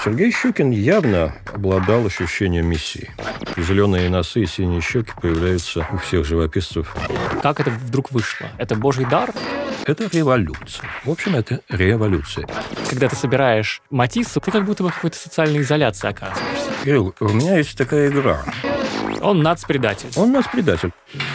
Сергей Щукин явно обладал ощущением миссии. Зеленые носы и синие щеки появляются у всех живописцев. Как это вдруг вышло? Это божий дар? Это революция. В общем, это революция. Когда ты собираешь Матисса, ты как будто бы в какой-то социальной изоляции оказываешься. Кирилл, у меня есть такая игра. Он нацпредатель. Он нацпредатель.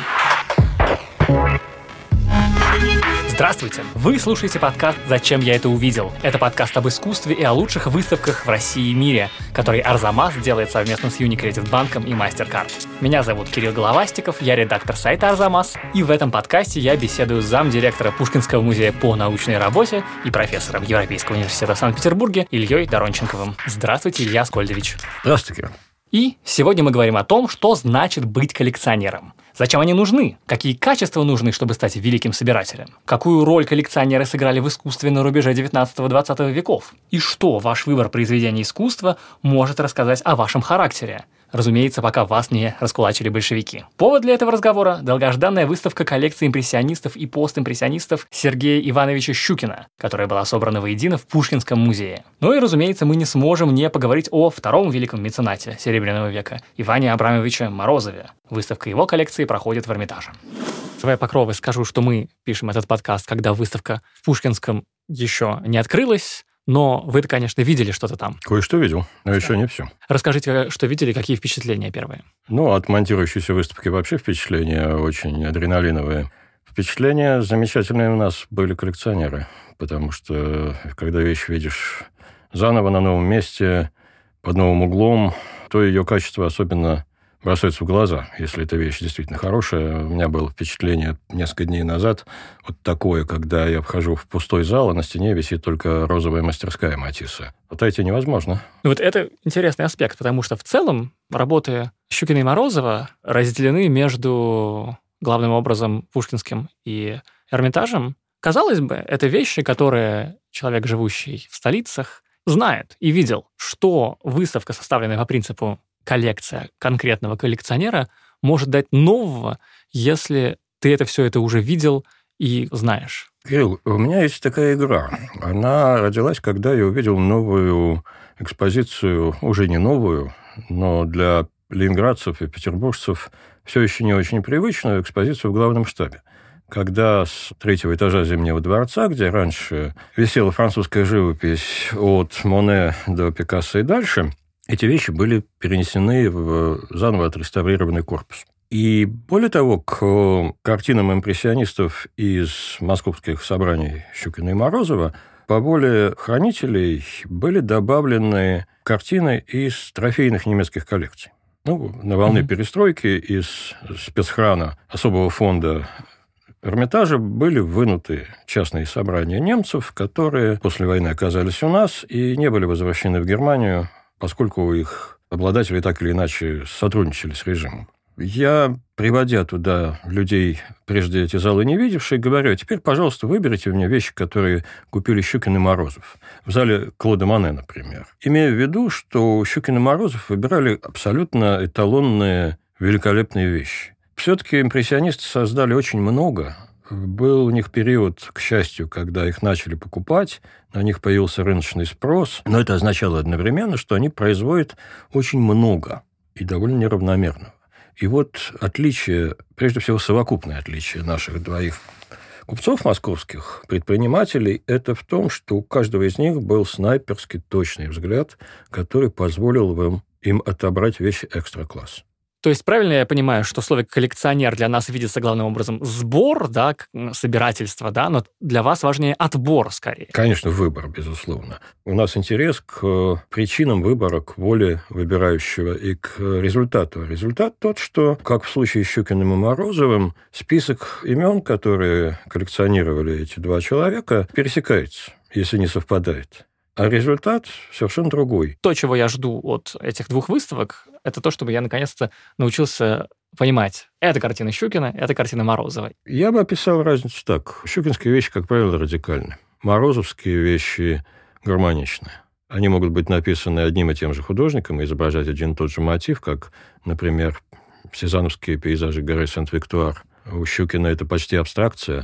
Здравствуйте! Вы слушаете подкаст «Зачем я это увидел?». Это подкаст об искусстве и о лучших выставках в России и мире, который Арзамас делает совместно с Unicredit банком и MasterCard. Меня зовут Кирилл Головастиков, я редактор сайта Арзамас, и в этом подкасте я беседую с замдиректора Пушкинского музея по научной работе и профессором Европейского университета в Санкт-Петербурге Ильей Доронченковым. Здравствуйте, Илья Аскольдович. Здравствуйте, Кирилл. И сегодня мы говорим о том, что значит быть коллекционером. Зачем они нужны? Какие качества нужны, чтобы стать великим собирателем? Какую роль коллекционеры сыграли в искусстве на рубеже 19-20 веков? И что ваш выбор произведения искусства может рассказать о вашем характере? Разумеется, пока вас не раскулачили большевики. Повод для этого разговора – долгожданная выставка коллекции импрессионистов и постимпрессионистов Сергея Ивановича Щукина, которая была собрана воедино в Пушкинском музее. Ну и, разумеется, мы не сможем не поговорить о втором великом меценате Серебряного века – Иване Абрамовиче Морозове. Выставка его коллекции проходит в Эрмитаже. Своей покровой скажу, что мы пишем этот подкаст, когда выставка в Пушкинском еще не открылась. Но вы, конечно, видели что-то там. Кое-что видел, но еще не все. Расскажите, что видели, какие впечатления первые? От монтирующейся выставки вообще впечатления очень адреналиновые. Впечатления замечательные у нас были коллекционеры, потому что, когда вещь видишь заново на новом месте, под новым углом, то ее качество особенно бросается в глаза, если эта вещь действительно хорошая. У меня было впечатление несколько дней назад вот такое, когда я вхожу в пустой зал, а на стене висит только розовая мастерская Матисса. Отойти невозможно. Это интересный аспект, потому что в целом работы Щукина и Морозова разделены между, главным образом, Пушкинским и Эрмитажем. Казалось бы, это вещи, которые человек, живущий в столицах, знает и видел, что выставка, составленная по принципу коллекция конкретного коллекционера, может дать нового, если ты все это уже видел и знаешь. Кирилл, у меня есть такая игра. Она родилась, когда я увидел новую экспозицию, уже не новую, но для ленинградцев и петербуржцев все еще не очень привычную экспозицию в главном штабе. Когда с 3-го этажа Зимнего дворца, где раньше висела французская живопись от Моне до Пикассо и дальше, эти вещи были перенесены в заново отреставрированный корпус. И более того, к картинам импрессионистов из московских собраний Щукина и Морозова по воле хранителей были добавлены картины из трофейных немецких коллекций. На волне перестройки из спецхрана особого фонда Эрмитажа были вынуты частные собрания немцев, которые после войны оказались у нас и не были возвращены в Германию, поскольку их обладатели так или иначе сотрудничали с режимом. Я, приводя туда людей, прежде эти залы не видевшие, говорю: теперь, пожалуйста, выберите у меня вещи, которые купили Щукин и Морозов. В зале Клода Моне, например. Имея в виду, что Щукин и Морозов выбирали абсолютно эталонные, великолепные вещи. Все-таки импрессионисты создали очень много. Был у них период, к счастью, когда их начали покупать, на них появился рыночный спрос, но это означало одновременно, что они производят очень много и довольно неравномерно. И отличие, прежде всего совокупное отличие наших двоих купцов московских, предпринимателей, это в том, что у каждого из них был снайперски точный взгляд, который позволил им отобрать вещи экстра-класса. То есть правильно я понимаю, что слово «коллекционер» для нас видится главным образом сбор, собирательство, но для вас важнее отбор скорее? Конечно, выбор, безусловно. У нас интерес к причинам выбора, к воле выбирающего и к результату. Результат тот, что, как в случае с Щукиным и Морозовым, список имен, которые коллекционировали эти два человека, пересекается, если не совпадает. А результат совершенно другой. То, чего я жду от этих двух выставок, это то, чтобы я наконец-то научился понимать, это картина Щукина, это картина Морозова. Я бы описал разницу так. Щукинские вещи, как правило, радикальны. Морозовские вещи гармоничны. Они могут быть написаны одним и тем же художником и изображать один и тот же мотив, как, например, сезановские пейзажи горы Сент-Виктуар. У Щукина это почти абстракция.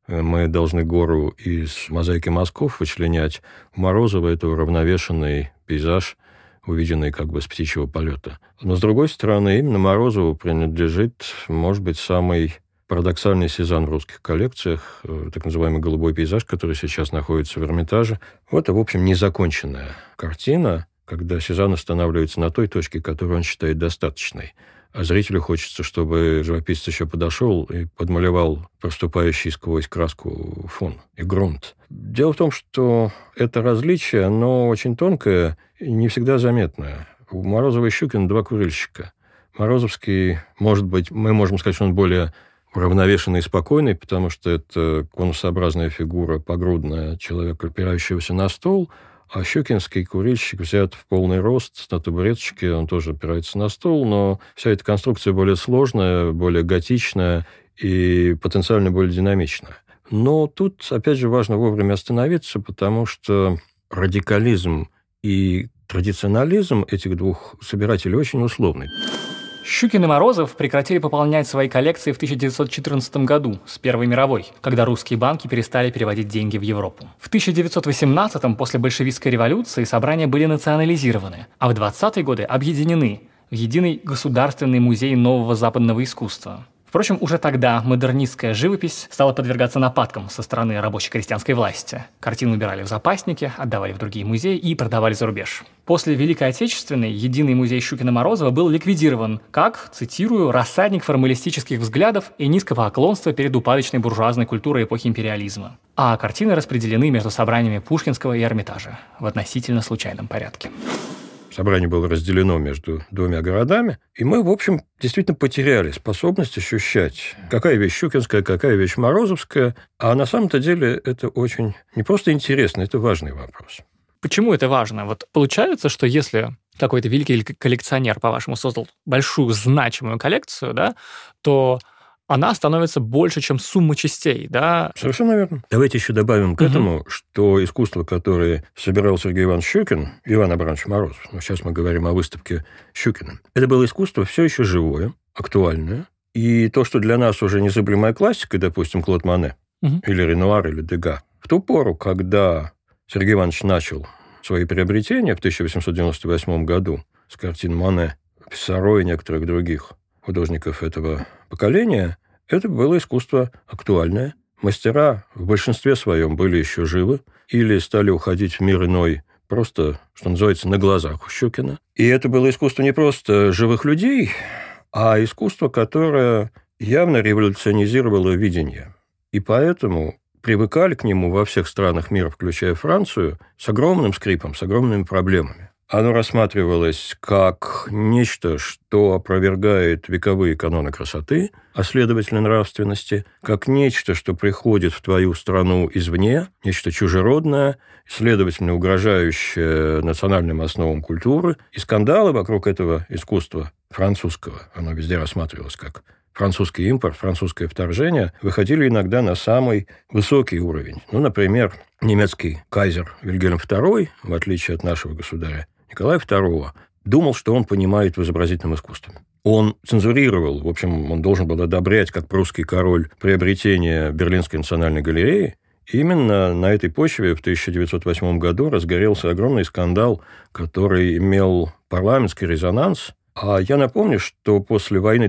мы должны гору из мозаики мазков вычленять. У Морозова это уравновешенный пейзаж, увиденный как бы с птичьего полета. Но, с другой стороны, именно Морозову принадлежит, может быть, самый парадоксальный Сезанн в русских коллекциях, так называемый «Голубой пейзаж», который сейчас находится в Эрмитаже. Вот это, в общем, незаконченная картина, когда Сезанн останавливается на той точке, которую он считает достаточной. А зрителю хочется, чтобы живописец еще подошел и подмалевал проступающий сквозь краску фон и грунт. Дело в том, что это различие, оно очень тонкое и не всегда заметное. У Морозова и Щукина два курильщика. Морозовский, может быть, мы можем сказать, что он более уравновешенный и спокойный, потому что это конусообразная фигура, погрудная, человека, опирающегося на стол, а щукинский курильщик взят в полный рост на табуреточке, он тоже опирается на стол, но вся эта конструкция более сложная, более готичная и потенциально более динамичная. Но тут, опять же, важно вовремя остановиться, потому что радикализм и традиционализм этих двух собирателей очень условный. Щукин и Морозов прекратили пополнять свои коллекции в 1914 году, с Первой мировой, когда русские банки перестали переводить деньги в Европу. В 1918-м, после большевистской революции, собрания были национализированы, а в 20-е годы объединены в единый государственный музей нового западного искусства. Впрочем, уже тогда модернистская живопись стала подвергаться нападкам со стороны рабоче-крестьянской власти. Картины убирали в запасники, отдавали в другие музеи и продавали за рубеж. После Великой Отечественной единый музей Щукина-Морозова был ликвидирован как, цитирую, «рассадник формалистических взглядов и низкого поклонства перед упадочной буржуазной культурой эпохи империализма». А картины распределены между собраниями Пушкинского и Эрмитажа в относительно случайном порядке. Собрание было разделено между двумя городами, и мы, в общем, действительно потеряли способность ощущать, какая вещь щукинская, какая вещь морозовская. А на самом-то деле это очень не просто интересно, это важный вопрос. Почему это важно? Вот получается, что если какой-то великий коллекционер, по-вашему, создал большую значимую коллекцию, да, то она становится больше, чем сумма частей, да? Совершенно верно. Давайте еще добавим к этому, что искусство, которое собирал Сергей Иванович Щукин, Иван Абрамович Морозов, но сейчас мы говорим о выставке Щукина, это было искусство все еще живое, актуальное, и то, что для нас уже незыблемая классика, допустим, Клод Моне, или Ренуар, или Дега, в ту пору, когда Сергей Иванович начал свои приобретения в 1898 году с картин Моне, Писсаро и некоторых других художников этого поколения, это было искусство актуальное. Мастера в большинстве своем были еще живы или стали уходить в мир иной просто, что называется, на глазах у Щукина. И это было искусство не просто живых людей, а искусство, которое явно революционизировало видение. И поэтому привыкали к нему во всех странах мира, включая Францию, с огромным скрипом, с огромными проблемами. Оно рассматривалось как нечто, что опровергает вековые каноны красоты, а следовательно нравственности, как нечто, что приходит в твою страну извне, нечто чужеродное, следовательно угрожающее национальным основам культуры. И скандалы вокруг этого искусства французского, оно везде рассматривалось как французский импорт, французское вторжение, выходили иногда на самый высокий уровень. Ну, например, немецкий кайзер Вильгельм II, в отличие от нашего государя Николая II, думал, что он понимает в изобразительном искусстве. Он цензурировал, в общем, он должен был одобрять, как прусский король, приобретение Берлинской национальной галереи. И именно на этой почве в 1908 году разгорелся огромный скандал, который имел парламентский резонанс. А я напомню, что после войны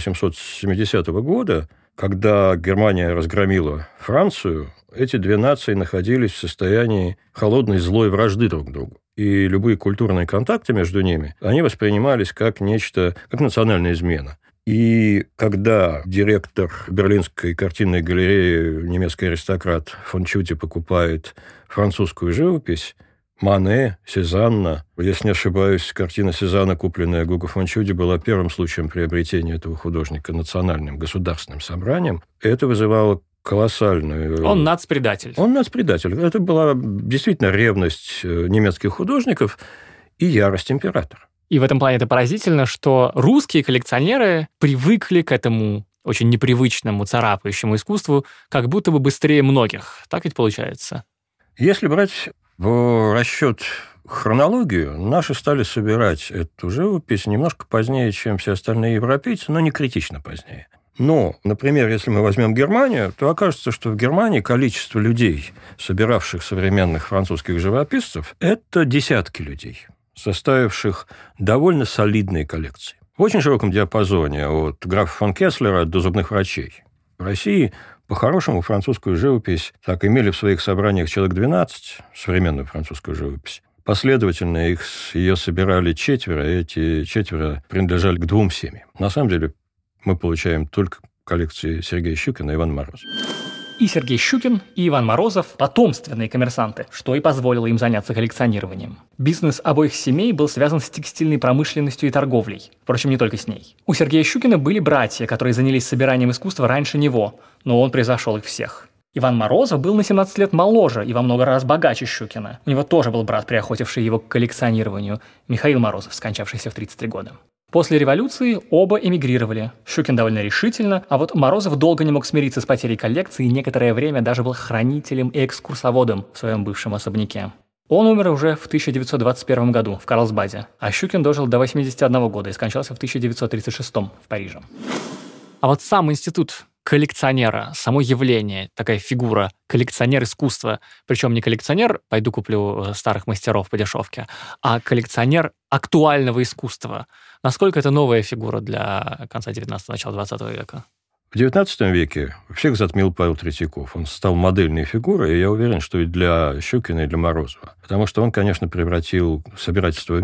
1870 года, когда Германия разгромила Францию, эти две нации находились в состоянии холодной злой вражды друг к другу. И любые культурные контакты между ними, они воспринимались как нечто, как национальная измена. И когда директор Берлинской картинной галереи, немецкий аристократ фон Чути, покупает французскую живопись, Мане, Сезанна, если не ошибаюсь, картина Сезанна, купленная Гуго фон Чуди, была первым случаем приобретения этого художника национальным государственным собранием. Это вызывало колоссальную... Он нацпредатель. Он нацпредатель. Это была действительно ревность немецких художников и ярость императора. И в этом плане это поразительно, что русские коллекционеры привыкли к этому очень непривычному, царапающему искусству как будто бы быстрее многих. Так ведь получается? Если брать в расчет хронологию, наши стали собирать эту живопись немножко позднее, чем все остальные европейцы, но не критично позднее. Но, например, если мы возьмем Германию, то окажется, что в Германии количество людей, собиравших современных французских живописцев, это десятки людей, составивших довольно солидные коллекции. В очень широком диапазоне, от графа фон Кеслера до зубных врачей. В России, по-хорошему, французскую живопись так имели в своих собраниях человек 12, современную французскую живопись. Последовательно ее собирали четверо, и эти четверо принадлежали к 2 семьям. На самом деле, мы получаем только коллекции Сергея Щукина и Ивана Морозова. И Сергей Щукин, и Иван Морозов – потомственные коммерсанты, что и позволило им заняться коллекционированием. Бизнес обоих семей был связан с текстильной промышленностью и торговлей. Впрочем, не только с ней. У Сергея Щукина были братья, которые занялись собиранием искусства раньше него, но он превзошел их всех. Иван Морозов был на 17 лет моложе и во много раз богаче Щукина. У него тоже был брат, приохотивший его к коллекционированию, Михаил Морозов, скончавшийся в 33 года. После революции оба эмигрировали. Щукин довольно решительно, а вот Морозов долго не мог смириться с потерей коллекции и некоторое время даже был хранителем и экскурсоводом в своем бывшем особняке. Он умер уже в 1921 году в Карлсбаде, а Щукин дожил до 81 года и скончался в 1936 в Париже. А вот сам институт коллекционера, само явление, такая фигура, коллекционер искусства, причем не коллекционер, пойду куплю старых мастеров по дешевке, а коллекционер актуального искусства. Насколько это новая фигура для конца 19-го, начала 20 века? В XIX веке всех затмил Павел Третьяков. Он стал модельной фигурой, и я уверен, что и для Щукина, и для Морозова. Потому что он, конечно, превратил собирательство в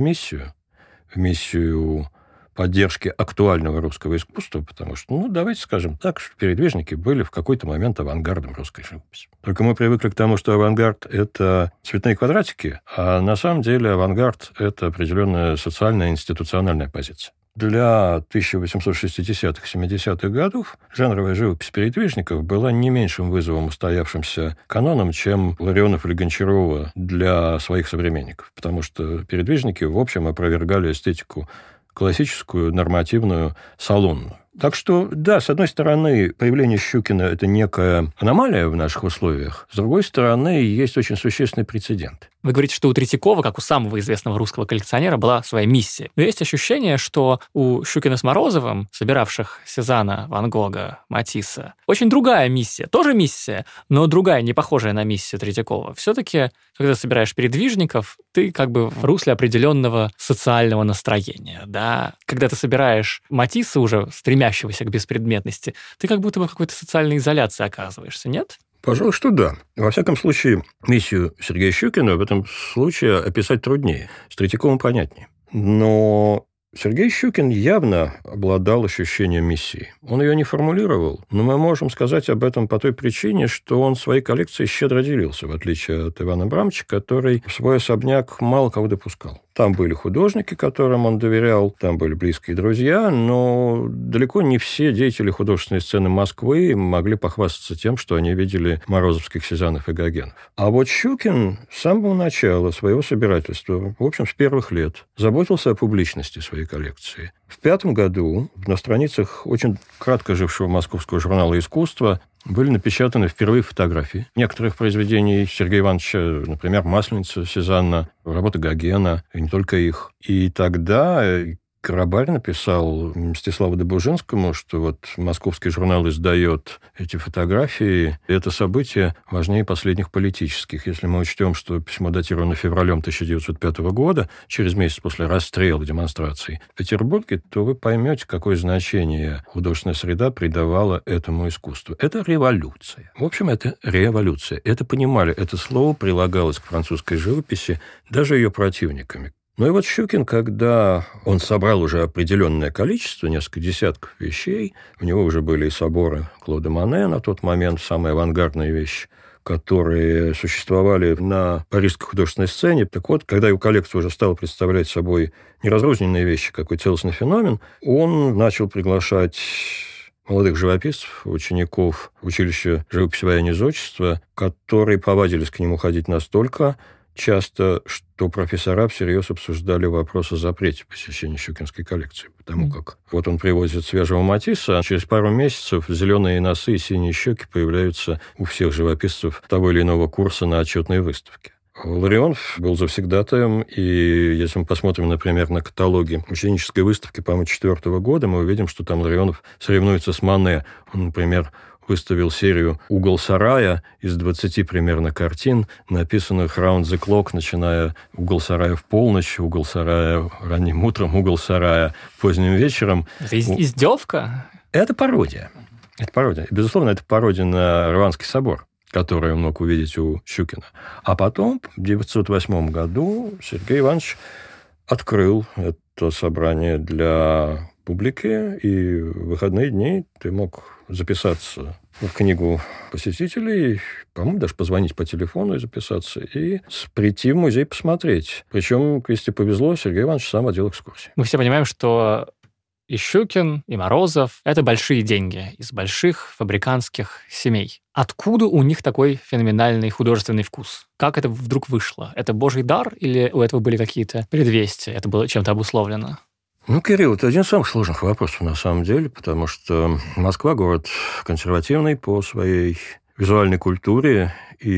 миссию поддержки актуального русского искусства, потому что, давайте скажем так, что передвижники были в какой-то момент авангардом русской живописи. Только мы привыкли к тому, что авангард – это цветные квадратики, а на самом деле авангард – это определенная социальная и институциональная позиция. Для 1860-х, 70-х годов жанровая живопись передвижников была не меньшим вызовом устоявшимся канонам, чем Ларионов или Гончарова для своих современников, потому что передвижники, в общем, опровергали эстетику классическую, нормативную, салонную. Так что, да, с одной стороны, появление Щукина – это некая аномалия в наших условиях, с другой стороны, есть очень существенный прецедент. Вы говорите, что у Третьякова, как у самого известного русского коллекционера, была своя миссия. Но есть ощущение, что у Щукина с Морозовым, собиравших Сезанна, Ван Гога, Матисса, очень другая миссия. Тоже миссия, но другая, не похожая на миссию Третьякова. Все-таки, когда собираешь передвижников, ты как бы в русле определенного социального настроения. Да? Когда ты собираешь Матисса, уже стремящегося к беспредметности, ты как будто бы в какой-то социальной изоляции оказываешься, нет? Пожалуй, что да. Во всяком случае, миссию Сергея Щукина в этом случае описать труднее. С Третьяковым понятнее. Но Сергей Щукин явно обладал ощущением миссии. Он ее не формулировал, но мы можем сказать об этом по той причине, что он своей коллекцией щедро делился, в отличие от Ивана Абрамовича, который в свой особняк мало кого допускал. Там были художники, которым он доверял, там были близкие друзья, но далеко не все деятели художественной сцены Москвы могли похвастаться тем, что они видели морозовских Сезаннов и Гогенов. А вот Щукин с самого начала своего собирательства, в общем, с первых лет, заботился о публичности своей коллекции. В 1905 году на страницах очень кратко жившего московского журнала «Искусство» были напечатаны впервые фотографии некоторых произведений Сергея Ивановича, например, «Масленица» Сезанна, работы Гогена, и не только их. И тогда Карабарь написал Мстиславу Добужинскому, что вот московский журнал издает эти фотографии. И это событие важнее последних политических. Если мы учтем, что письмо датировано февралем 1905 года, через месяц после расстрела демонстраций в Петербурге, то вы поймете, какое значение художественная среда придавала этому искусству. Это революция. В общем, это революция. Это понимали. Это слово прилагалось к французской живописи даже ее противниками. Ну и вот Щукин, когда он собрал уже определенное количество, несколько десятков вещей, у него уже были и соборы Клода Моне на тот момент, самые авангардные вещи, которые существовали на парижской художественной сцене. Так вот, когда его коллекция уже стала представлять собой не разрозненные вещи, какой целостный феномен, он начал приглашать молодых живописцев, учеников училища живописи военизодчества, которые повадились к нему ходить настолько часто, что профессора всерьез обсуждали вопрос о запрете посещения щукинской коллекции. Потому как вот он привозит свежего Матисса, а через пару месяцев зеленые носы и синие щеки появляются у всех живописцев того или иного курса на отчетной выставке. Ларионов был завсегдатаем, и если мы посмотрим, например, на каталоги ученической выставки, по-моему, 2004 года, мы увидим, что там Ларионов соревнуется с Мане. Он, например, выставил серию «Угол сарая» из 20 примерно картин, написанных «Round the clock», начиная «Угол сарая в полночь», «Угол сарая ранним утром», «Угол сарая поздним вечером». Это издевка? Это пародия. Это пародия. И, безусловно, это пародия на Рванский собор, который он мог увидеть у Щукина. А потом, в 1908 году, Сергей Иванович открыл это собрание для публики, и в выходные дни ты мог записаться в книгу посетителей, по-моему, даже позвонить по телефону и записаться, и прийти в музей посмотреть. Причем, если повезло, Сергей Иванович сам водил экскурсии. Мы все понимаем, что и Щукин, и Морозов — это большие деньги из больших фабрикантских семей. Откуда у них такой феноменальный художественный вкус? Как это вдруг вышло? Это божий дар или у этого были какие-то предвестия? Это было чем-то обусловлено? Кирилл, это один из самых сложных вопросов на самом деле, потому что Москва – город консервативный по своей визуальной культуре,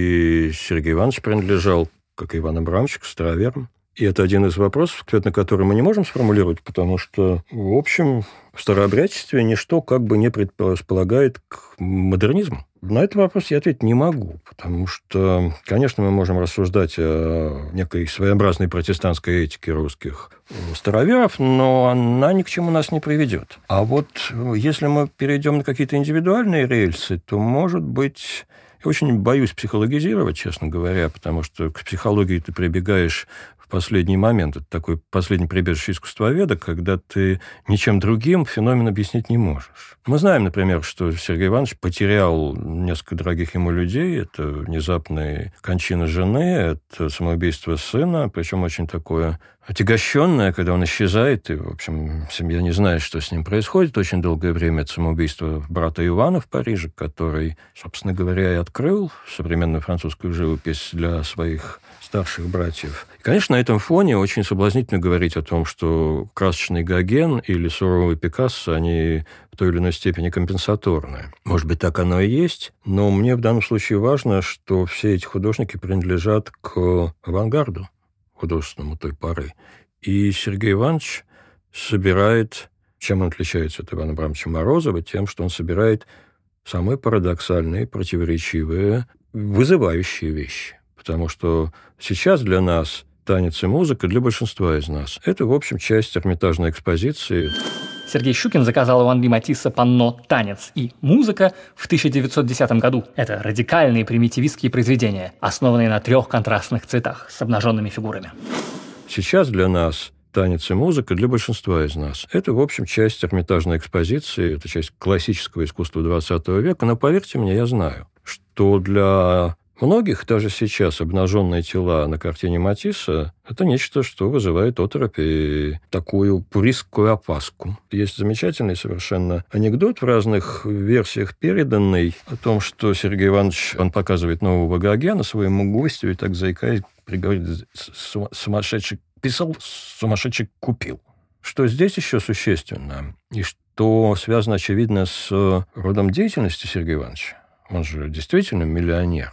и Сергей Иванович принадлежал, как и Иван Абрамович, к староверам. И это один из вопросов, ответ на который мы не можем сформулировать, потому что, в общем, в старообрядчестве ничто как бы не предполагает к модернизму. На этот вопрос я ответить не могу, потому что, конечно, мы можем рассуждать о некой своеобразной протестантской этике русских староверов, но она ни к чему нас не приведет. А вот если мы перейдем на какие-то индивидуальные рельсы, то, может быть... Я очень боюсь психологизировать, честно говоря, потому что к психологии ты прибегаешь в последний момент. Это такой последний прибежище искусствоведа, когда ты ничем другим феномен объяснить не можешь. Мы знаем, например, что Сергей Иванович потерял несколько дорогих ему людей. Это внезапная кончина жены, это самоубийство сына, причем очень такое отягощенное, когда он исчезает, и, в общем, семья не знает, что с ним происходит. Очень долгое время это самоубийство брата Ивана в Париже, который, собственно говоря, и открыл современную французскую живопись для своих старших братьев. И, конечно, на этом фоне очень соблазнительно говорить о том, что красочный Гоген или суровый Пикассо, они в той или иной степени компенсаторны. Может быть, так оно и есть, но мне в данном случае важно, что все эти художники принадлежат к авангарду художественному той поры. И Сергей Иванович собирает... Чем он отличается от Ивана Абрамовича Морозова? Тем, что он собирает самые парадоксальные, противоречивые, вызывающие вещи. Потому что сейчас для нас танец и музыка, для большинства из нас, это, в общем, часть Эрмитажной экспозиции. Сергей Щукин заказал у Анри Матисса панно «Танец и музыка» в 1910 году. Это радикальные примитивистские произведения, основанные на 3 контрастных цветах с обнаженными фигурами. Сейчас для нас танец и музыка, для большинства из нас, это, в общем, часть Эрмитажной экспозиции, это часть классического искусства XX века, но, поверьте мне, я знаю, что для многих даже сейчас обнаженные тела на картине Матисса – это нечто, что вызывает оторопь и такую пуристскую опаску. Есть замечательный совершенно анекдот в разных версиях переданный о том, что Сергей Иванович, он показывает нового Гогена своему гостю и так заикаясь, приговорит: сумасшедший писал, сумасшедший купил. Что здесь еще существенно, и что связано, очевидно, с родом деятельности Сергея Ивановича. Он же действительно миллионер.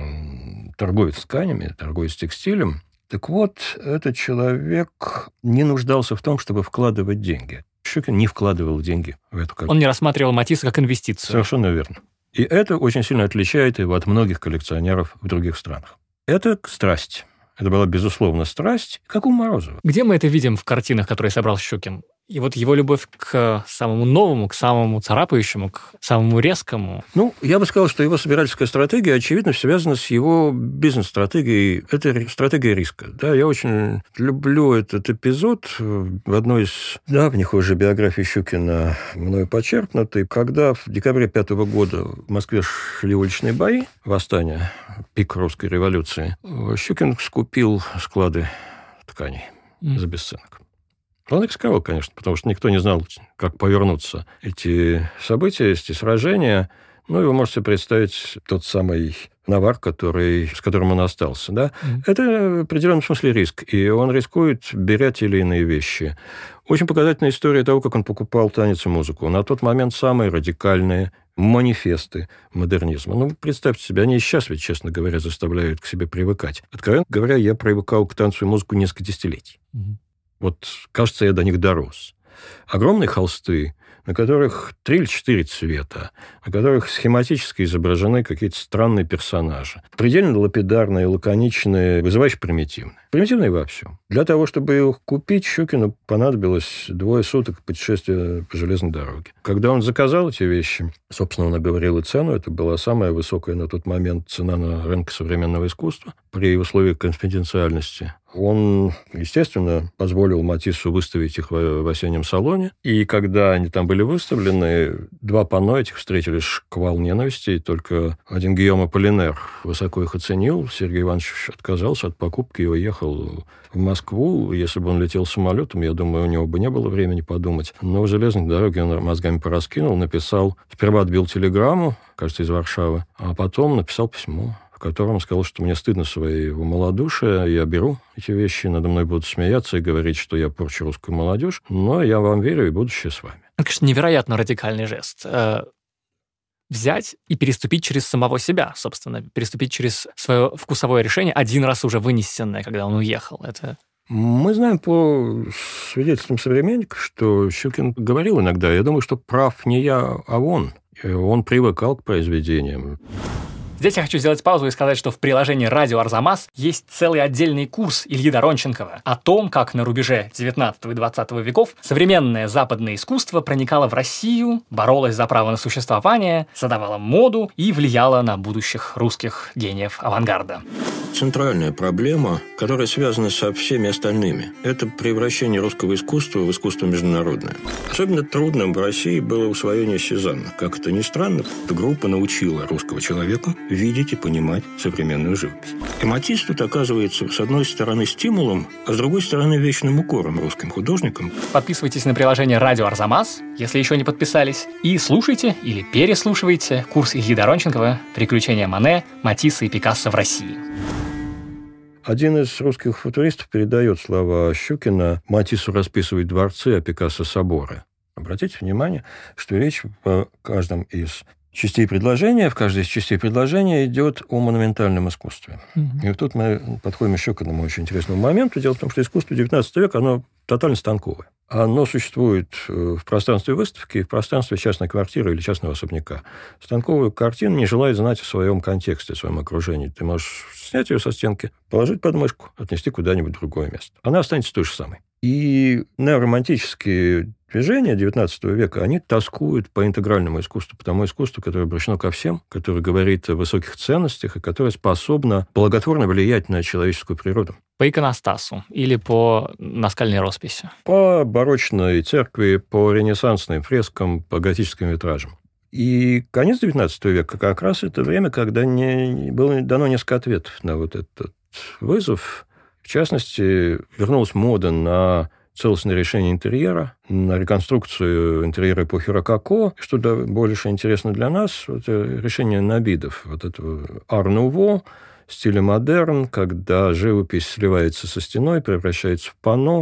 Он торгует тканями, торгует текстилем. Так вот, этот человек не нуждался в том, чтобы вкладывать деньги. Щукин не вкладывал деньги в эту картину. Он не рассматривал Матисса как инвестицию. Совершенно верно. И это очень сильно отличает его от многих коллекционеров в других странах. Это страсть. Это была, безусловно, страсть, как у Морозова. Где мы это видим в картинах, которые собрал Щукин? И вот его любовь к самому новому, к самому царапающему, к самому резкому. Я бы сказал, что его собирательская стратегия, очевидно, связана с его бизнес-стратегией. Это стратегия риска. Да, я очень люблю этот эпизод в одной из давних уже биографий Щукина, мною почерпнутой, когда в декабре 5 года в Москве шли уличные бои, восстание, пик русской революции. Щукин скупил склады тканей за бесценок. Он рисковал, конечно, потому что никто не знал, как повернуться эти события, эти сражения. Вы можете представить тот самый навар, с которым он остался. Да? Это в определенном смысле риск, и он рискует, беря те или иные вещи. Очень показательная история того, как он покупал танец и музыку. На тот момент самые радикальные манифесты модернизма. Ну, представьте себе, они и сейчас ведь, честно говоря, заставляют к себе привыкать. Откровенно говоря, я привыкал к танцу и музыку несколько десятилетий. Вот, кажется, я до них дорос. Огромные холсты, на которых 3 или 4 цвета, на которых схематически изображены какие-то странные персонажи. Предельно лапидарные, лаконичные, вызывающе примитивные. Примитивные во всем. Для того, чтобы их купить, Щукину понадобилось 2 суток путешествия по железной дороге. Когда он заказал эти вещи, собственно, он оговорил и цену. Это была самая высокая на тот момент цена на рынке современного искусства при условиях конфиденциальности. Он, естественно, позволил Матиссу выставить их в осеннем салоне. И когда они там были выставлены, 2 панно этих встретили шквал ненависти. И только один Гийом Аполлинер высоко их оценил. Сергей Иванович отказался от покупки и уехал в Москву. Если бы он летел самолетом, я думаю, у него бы не было времени подумать. Но в железной дороге он мозгами пораскинул, написал, сперва отбил телеграмму, кажется, из Варшавы, а потом написал письмо, в котором сказал, что мне стыдно своего малодушия, я беру эти вещи, надо мной будут смеяться и говорить, что я порчу русскую молодежь, но я вам верю и будущее с вами. Это, конечно, невероятно радикальный жест. Взять и переступить через самого себя, собственно, переступить через свое вкусовое решение, один раз уже вынесенное, когда он уехал. Это... Мы знаем по свидетельствам современников, что Щукин говорил иногда, я думаю, что прав не я, а он. Он привыкал к произведениям. Здесь я хочу сделать паузу и сказать, что в приложении «Радио Арзамас» есть целый отдельный курс Ильи Доронченкова о том, как на рубеже 19 и 20 веков современное западное искусство проникало в Россию, боролось за право на существование, задавало моду и влияло на будущих русских гениев авангарда. Центральная проблема, которая связана со всеми остальными, это превращение русского искусства в искусство международное. Особенно трудным в России было усвоение Сезанна. Как это ни странно, эта группа научила русского человека видеть и понимать современную живопись. И Матисс тут оказывается, с одной стороны, стимулом, а с другой стороны, вечным укором русским художникам. Подписывайтесь на приложение «Радио Арзамас», если еще не подписались, и слушайте или переслушивайте курс Ильи Доронченкова «Приключения Мане, Матисса и Пикассо в России». Один из русских футуристов передает слова Щукина: Матиссу расписывать дворцы, а Пикассо соборы. Обратите внимание, что речь в каждом из частей предложения, в каждой из частей предложения идет о монументальном искусстве. И вот тут мы подходим еще к одному очень интересному моменту. Дело в том, что искусство XIX века, оно тотально станковое. Оно существует в пространстве выставки, в пространстве частной квартиры или частного особняка. Станковая картина не желает знать о своем контексте, о своем окружении. Ты можешь снять ее со стенки, положить под мышку, отнести куда-нибудь в другое место. Она останется той же самой. И неоромантические движения XIX века, они тоскуют по интегральному искусству, по тому искусству, которое обращено ко всем, которое говорит о высоких ценностях и которое способно благотворно влиять на человеческую природу. По иконостасу или по наскальной росписи? По барочной церкви, по ренессансным фрескам, по готическим витражам. И конец XIX века как раз это время, когда было дано несколько ответов на вот этот вызов. В частности, вернулась мода на целостное решение интерьера, на реконструкцию интерьера эпохи рококо. Что больше интересно для нас, это решение набидов, вот этого ар-нуво, стиля модерн, когда живопись сливается со стеной, превращается в панно,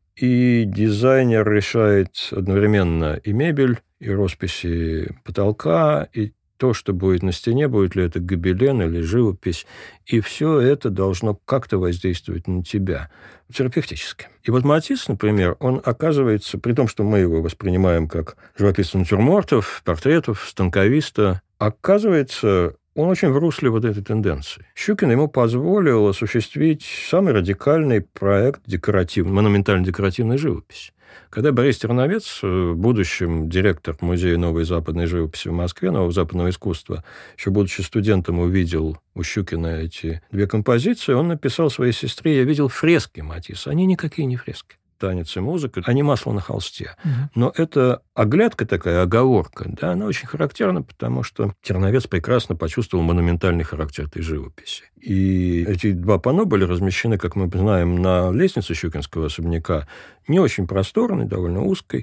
и дизайнер решает одновременно и мебель, и росписи потолка, и то, что будет на стене, будет ли это гобелен или живопись, и все это должно как-то воздействовать на тебя терапевтически. И вот Матисс, например, он оказывается, при том, что мы его воспринимаем как живописца натюрмортов, портретов, станковиста, оказывается, он очень в русле вот этой тенденции. Щукин ему позволил осуществить самый радикальный проект монументально-декоративной живописи. Когда Борис Терновец, в будущем директор Музея новой западной живописи в Москве, нового западного искусства, еще будучи студентом, увидел у Щукина эти 2 композиции, он написал своей сестре: «Я видел фрески Матисса». Они никакие не фрески. Танец и музыка, они масло на холсте. Но эта оглядка такая, оговорка, да, она очень характерна, потому что Терновец прекрасно почувствовал монументальный характер этой живописи. И эти 2 панно были размещены, как мы знаем, на лестнице щукинского особняка, не очень просторной, довольно узкой,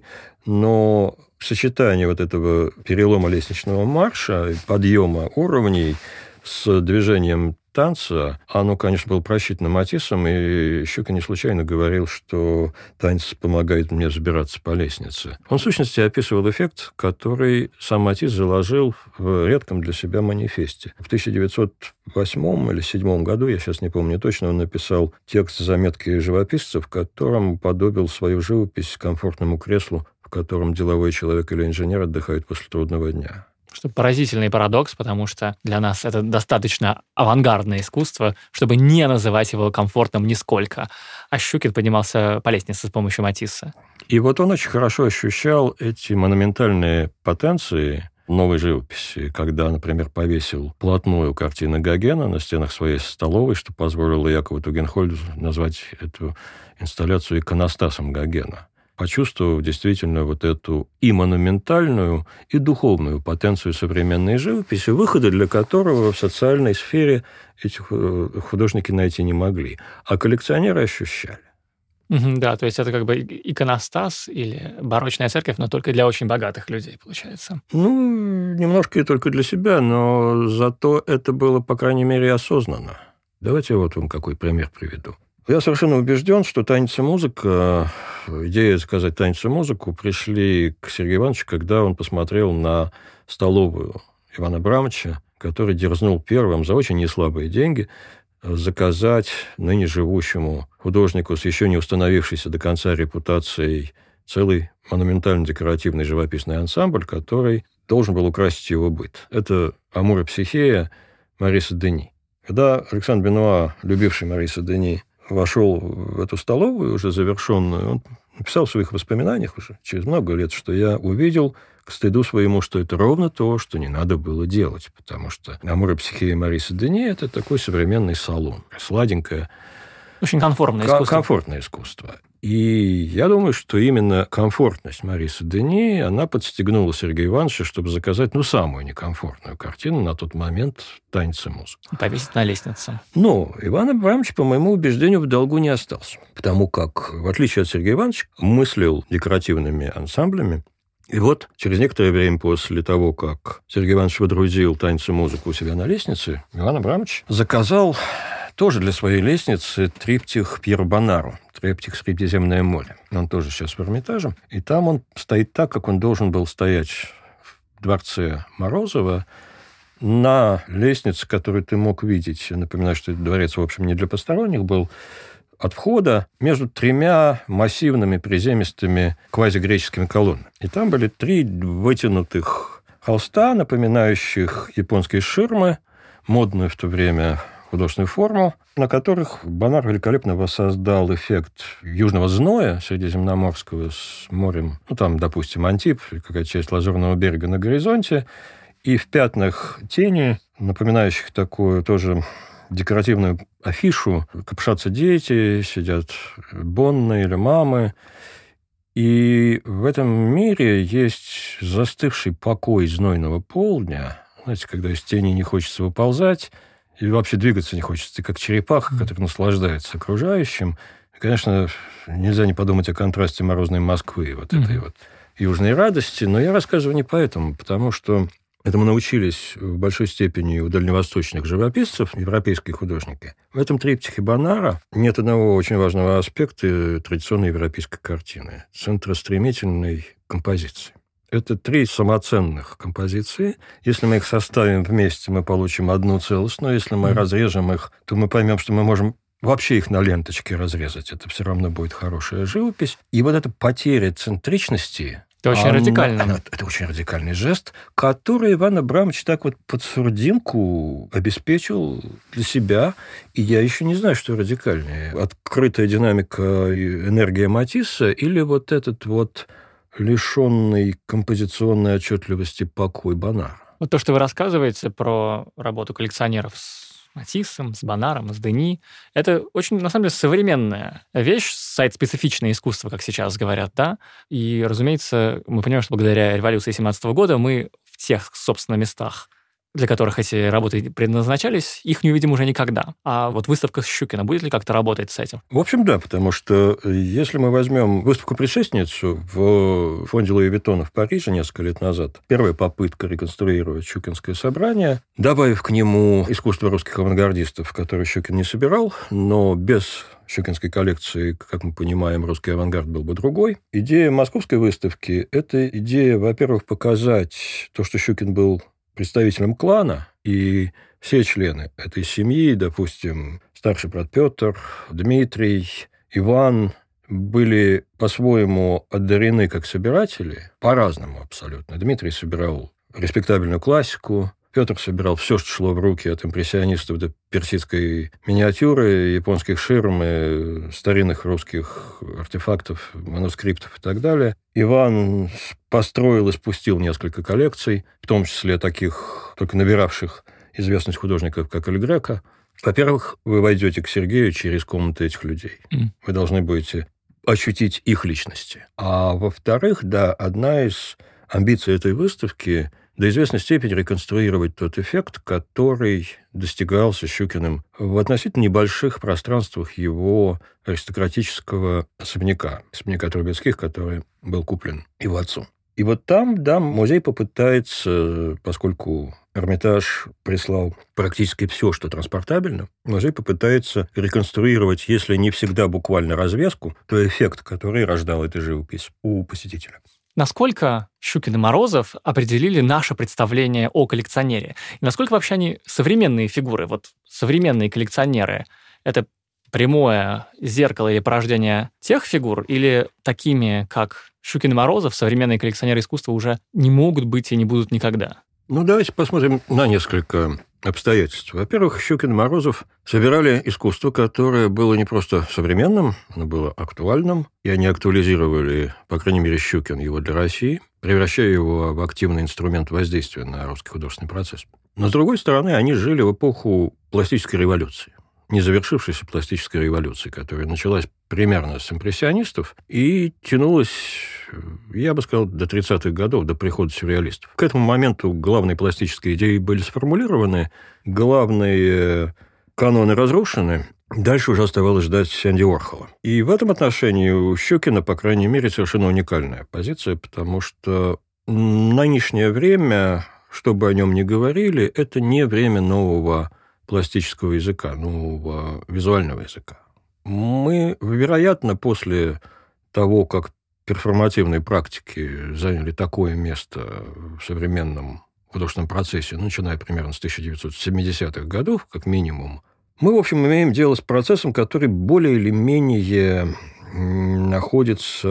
но сочетание вот этого перелома лестничного марша, подъема уровней с движением танца, оно, конечно, было просчитано Матиссом, и Щукин не случайно говорил, что танец помогает мне взбираться по лестнице. Он, в сущности, описывал эффект, который сам Матисс заложил в редком для себя манифесте. В 1908 или 1907 году, я сейчас не помню точно, он написал текст заметки живописца, в котором подобил свою живопись комфортному креслу, в котором деловой человек или инженер отдыхает после трудного дня. Что поразительный парадокс, потому что для нас это достаточно авангардное искусство, чтобы не называть его комфортным нисколько. А Щукин поднимался по лестнице с помощью Матисса. И вот он очень хорошо ощущал эти монументальные потенции новой живописи, когда, например, повесил плотную картину Гогена на стенах своей столовой, что позволило Якову Тугенхольду назвать эту инсталляцию иконостасом Гогена, почувствовав действительно вот эту и монументальную, и духовную потенцию современной живописи, выхода для которого в социальной сфере эти художники найти не могли, а коллекционеры ощущали. Да, то есть это как бы иконостас или барочная церковь, но только для очень богатых людей, получается. Немножко и только для себя, но зато это было, по крайней мере, осознанно. Давайте я вот вам какой пример приведу. Я совершенно убежден, что танец и музыка, идея заказать танец и музыку пришли к Сергею Ивановичу, когда он посмотрел на столовую Ивана Абрамовича, который дерзнул первым за очень неслабые деньги заказать ныне живущему художнику с еще не установившейся до конца репутацией целый монументально-декоративный живописный ансамбль, который должен был украсить его быт. Это «Амур и Психея» Мариса Дени. Когда Александр Бенуа, любивший Мариса Дени, вошел в эту столовую, уже завершенную, он написал в своих воспоминаниях уже через много лет, что я увидел к стыду своему, что это ровно то, что не надо было делать, потому что «Амур и Психея» Мариса Дени – это такой современный салон, сладенькое, очень комфортное искусство. Комфортное искусство. И я думаю, что именно комфортность Марисы Дени, она подстегнула Сергея Ивановича, чтобы заказать, самую некомфортную картину на тот момент «Танец и музыка». И повесить на лестнице. Но Иван Абрамович, по моему убеждению, в долгу не остался, потому как, в отличие от Сергея Ивановича, мыслил декоративными ансамблями. И вот через некоторое время после того, как Сергей Иванович водрузил танец и музыку у себя на лестнице, Иван Абрамович заказал тоже для своей лестницы триптих Пьеро Бонару, триптих «Средиземное море». Он тоже сейчас в Эрмитаже. И там он стоит так, как он должен был стоять в дворце Морозова, на лестнице, которую ты мог видеть. Я напоминаю, что этот дворец, в общем, не для посторонних был. От входа между тремя массивными приземистыми квазигреческими колоннами. И там были 3 вытянутых холста, напоминающих японские ширмы, модную в то время художественную форму, на которых Бонар великолепно воссоздал эффект южного зноя средиземноморского с морем, там, допустим, Антиб, какая-то часть Лазурного берега на горизонте, и в пятнах тени, напоминающих такую тоже декоративную афишу, копошатся дети, сидят бонны или мамы. И в этом мире есть застывший покой знойного полдня, знаете, когда из тени не хочется выползать, и вообще двигаться не хочется, ты как черепаха, который наслаждается окружающим. И, конечно, нельзя не подумать о контрасте морозной Москвы, вот этой вот южной радости. Но я рассказываю не поэтому, потому что этому научились в большой степени у дальневосточных живописцев, европейские художники. В этом триптихе Бонара нет одного очень важного аспекта традиционной европейской картины – центростремительной композиции. Это 3 самоценных композиции. Если мы их составим вместе, мы получим одну целостную. Если мы разрежем их, то мы поймем, что мы можем вообще их на ленточке разрезать. Это все равно будет хорошая живопись. И вот эта потеря центричности... Это очень радикально. Это очень радикальный жест, который Иван Абрамович так вот под сурдинку обеспечил для себя. И я еще не знаю, что радикальнее. Открытая динамика, энергия Матисса или вот этот вот лишенный композиционной отчетливости покой Бонара. Вот то, что вы рассказываете про работу коллекционеров с Матиссом, с Бонаром, с Дени, это очень, на самом деле, современная вещь, сайт-специфичное искусство, как сейчас говорят, да? И, разумеется, мы понимаем, что благодаря революции 17 года мы в тех, собственно, местах, для которых эти работы предназначались, их не увидим уже никогда. А вот выставка Щукина будет ли как-то работать с этим? В общем, да, потому что если мы возьмем выставку-предшественницу в фонде Луи Виттона в Париже несколько лет назад, первая попытка реконструировать Щукинское собрание, добавив к нему искусство русских авангардистов, которые Щукин не собирал, но без щукинской коллекции, как мы понимаем, русский авангард был бы другой. Идея московской выставки – это идея, во-первых, показать то, что Щукин был представителем клана, и все члены этой семьи, допустим, старший брат Петр, Дмитрий, Иван, были по-своему одарены как собиратели, по-разному абсолютно. Дмитрий собирал респектабельную классику, Петр собирал все, что шло в руки, от импрессионистов до персидской миниатюры, японских ширм, старинных русских артефактов, манускриптов и так далее. Иван построил и спустил несколько коллекций, в том числе таких, только набиравших известность художников, как Эль Греко. Во-первых, вы войдете к Сергею через комнаты этих людей. Вы должны будете ощутить их личности. А во-вторых, да, одна из амбиций этой выставки – до известной степени реконструировать тот эффект, который достигался Щукиным в относительно небольших пространствах его аристократического особняка Трубецких, который был куплен его отцу. И вот там, да, музей попытается, поскольку Эрмитаж прислал практически все, что транспортабельно, музей попытается реконструировать, если не всегда буквально развеску, то эффект, который рождал эта живопись у посетителя. Насколько Щукин и Морозов определили наше представление о коллекционере? И насколько вообще они современные фигуры? Вот современные коллекционеры – это прямое зеркало или порождение тех фигур? Или такими, как Щукин и Морозов, современные коллекционеры искусства уже не могут быть и не будут никогда? Ну, давайте посмотрим на несколько обстоятельств. Во-первых, Щукин и Морозов собирали искусство, которое было не просто современным, оно было актуальным, и они актуализировали, по крайней мере, Щукин его для России, превращая его в активный инструмент воздействия на русский художественный процесс. Но, с другой стороны, они жили в эпоху пластической революции, не завершившейся пластической революции, которая началась примерно с импрессионистов и тянулась, я бы сказал, до 30-х годов, до прихода сюрреалистов. К этому моменту главные пластические идеи были сформулированы, главные каноны разрушены, дальше уже оставалось ждать Энди Уорхола. И в этом отношении у Щукина, по крайней мере, совершенно уникальная позиция, потому что нынешнее время, что бы о нем ни говорили, это не время нового пластического языка, нового визуального языка. Мы, вероятно, после того, как перформативные практики заняли такое место в современном художественном процессе, начиная примерно с 1970-х годов, как минимум, мы, в общем, имеем дело с процессом, который более или менее находится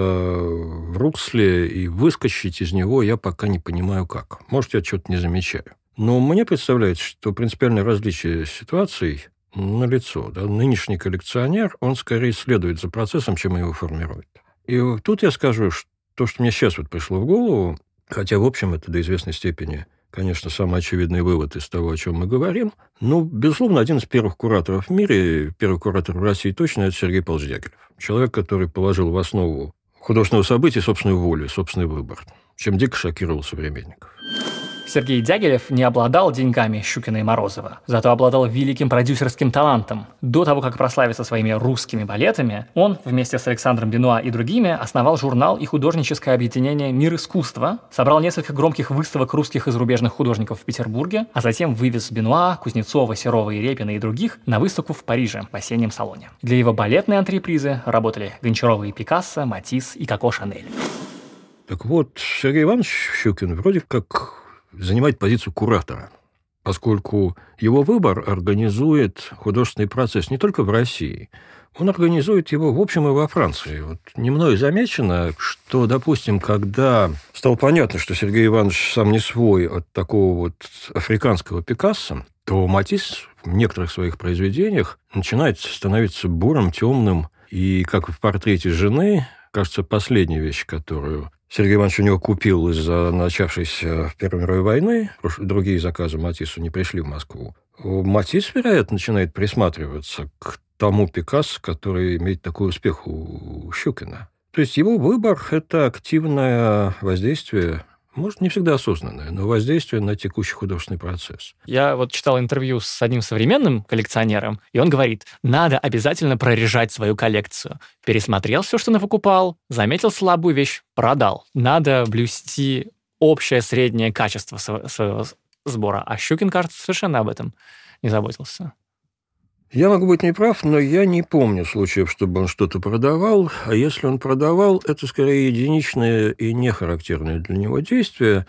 в русле, и выскочить из него я пока не понимаю как. Может, я что-то не замечаю. Но мне представляется, что принципиальное различие ситуаций налицо. Да? Нынешний коллекционер, он скорее следует за процессом, чем его формирует. И тут я скажу, что то, что мне сейчас вот пришло в голову, хотя, в общем, это до известной степени, конечно, самый очевидный вывод из того, о чем мы говорим, но, безусловно, один из первых кураторов в мире, первый куратор в России точно, это Сергей Павлович Дягилев. Человек, который положил в основу художественного события собственную волю, собственный выбор, чем дико шокировал современников. Сергей Дягилев не обладал деньгами Щукина и Морозова, зато обладал великим продюсерским талантом. До того, как прославиться своими русскими балетами, он вместе с Александром Бенуа и другими основал журнал и художническое объединение «Мир искусства», собрал несколько громких выставок русских и зарубежных художников в Петербурге, а затем вывез Бенуа, Кузнецова, Серова и Репина и других на выставку в Париже в осеннем салоне. Для его балетной антрепризы работали Гончарова и Пикассо, Матисс и Коко Шанель. Так вот, Сергей Иванович Щукин вроде как занимает позицию куратора, поскольку его выбор организует художественный процесс не только в России, он организует его, в общем, и во Франции. Вот не мною замечено, что, допустим, когда стало понятно, что Сергей Иванович сам не свой от такого вот африканского Пикассо, то Матисс в некоторых своих произведениях начинает становиться бурым, темным, и, как в портрете жены, кажется, последняя вещь, которую Сергей Иванович у него купил из-за начавшейся Первой мировой войны. Другие заказы Матиссу не пришли в Москву. Матисс, вероятно, начинает присматриваться к тому Пикассо, который имеет такой успех у Щукина. То есть его выбор – это активное воздействие Может, не всегда осознанное, но воздействие на текущий художественный процесс. Я вот читал интервью с одним современным коллекционером, и он говорит, надо обязательно прорежать свою коллекцию. Пересмотрел все, что напокупал, заметил слабую вещь, продал. Надо блюсти общее среднее качество своего сбора. А Щукин, кажется, совершенно об этом не заботился. Я могу быть неправ, но я не помню случаев, чтобы он что-то продавал. А если он продавал, это скорее единичное и не характерное для него действие.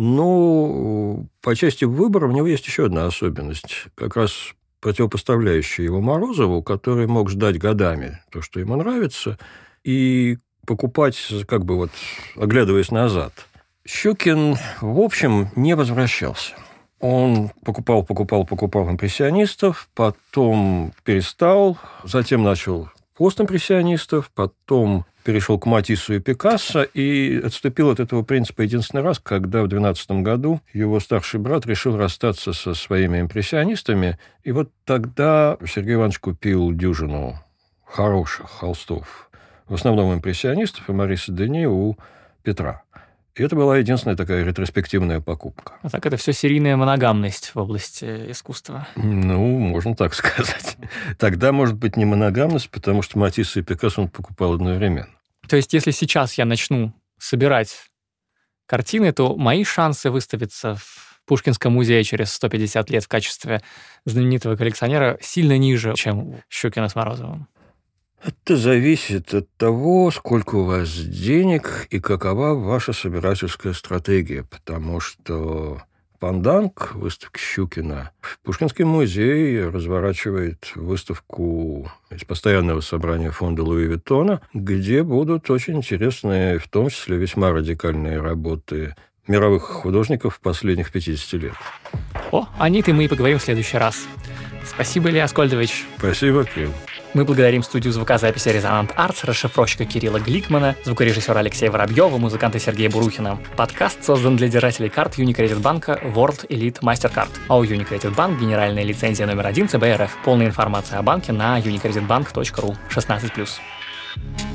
Но по части выбора у него есть еще одна особенность, как раз противопоставляющая его Морозову, который мог ждать годами то, что ему нравится, и покупать, как бы вот оглядываясь назад. Щукин, в общем, не возвращался. Он покупал импрессионистов, потом перестал, затем начал постимпрессионистов, потом перешел к Матиссу и Пикассо и отступил от этого принципа единственный раз, когда в 2012 году его старший брат решил расстаться со своими импрессионистами, и вот тогда Сергей Иванович купил дюжину хороших холстов, в основном импрессионистов, и Мариса Дени у Петра. И это была единственная такая ретроспективная покупка. А так это все серийная моногамность в области искусства. Ну, можно так сказать. Тогда, может быть, не моногамность, потому что Матисса и Пикассо он покупал одновременно. То есть, если сейчас я начну собирать картины, то мои шансы выставиться в Пушкинском музее через 150 лет в качестве знаменитого коллекционера сильно ниже, чем у Щукина с Морозовым. Это зависит от того, сколько у вас денег и какова ваша собирательская стратегия, потому что панданг выставки Щукина Пушкинский музей разворачивает выставку из постоянного собрания фонда Луи Виттона, где будут очень интересные, в том числе весьма радикальные работы мировых художников последних 50 лет. О них мы и поговорим в следующий раз. Спасибо, Илья Аскольдович. Спасибо, Кирилл. Мы благодарим студию звукозаписи «Резонант Артс», расшифровщика Кирилла Гликмана, звукорежиссера Алексея Воробьева, музыканта Сергея Бурухина. Подкаст создан для держателей карт Unicredit банка World Elite MasterCard. А у Unicredit Bank генеральная лицензия номер 1 ЦБ РФ. Полная информация о банке на unicreditbank.ru 16+.